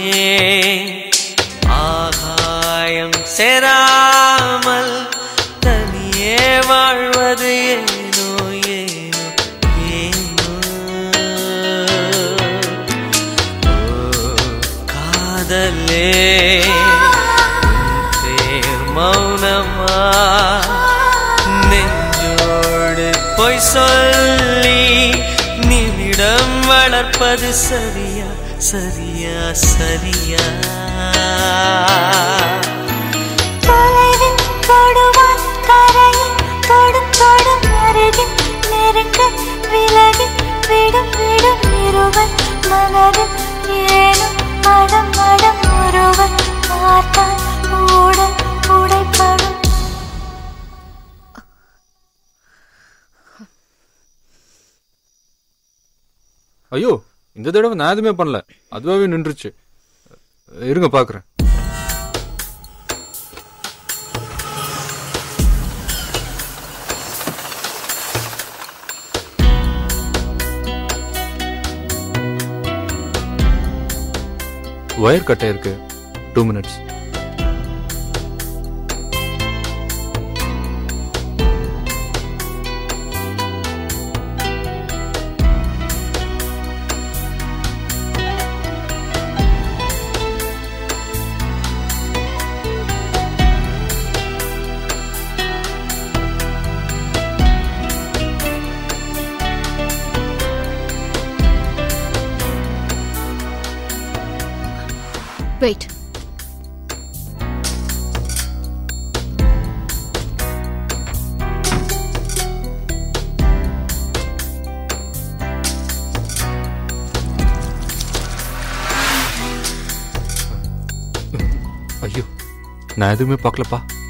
ஆகாயம் சேராமல் தனியே வாழ்வது ஏனோ ஏனோ ஏனோ. காதலே பேர் மௌனமா, நெஞ்சோடு பொய் சொல்லி நிமிடம் வளர்ப்பது சரியா சரியா சரியா. தொலைவில் தொடுவான் கரையில் தொடும் தொடும் அருகில் நெருங்க விலகி விடும் விடும் இருவன் மனதில் ஏனும் மடம் மடம் ஒருவன் பார்த்தான் உடல் உடைப்படும். ஐயோ, இந்த தடவை நான் எதுவுமே பண்ணல, அதுவாகவே நின்றுச்சு. இருங்க பார்க்குறேன். ஒயர் கட்டை இருக்கு. 2 minutes. Wait. ஐயோ, நான் எதுவுமே பார்க்கலப்பா.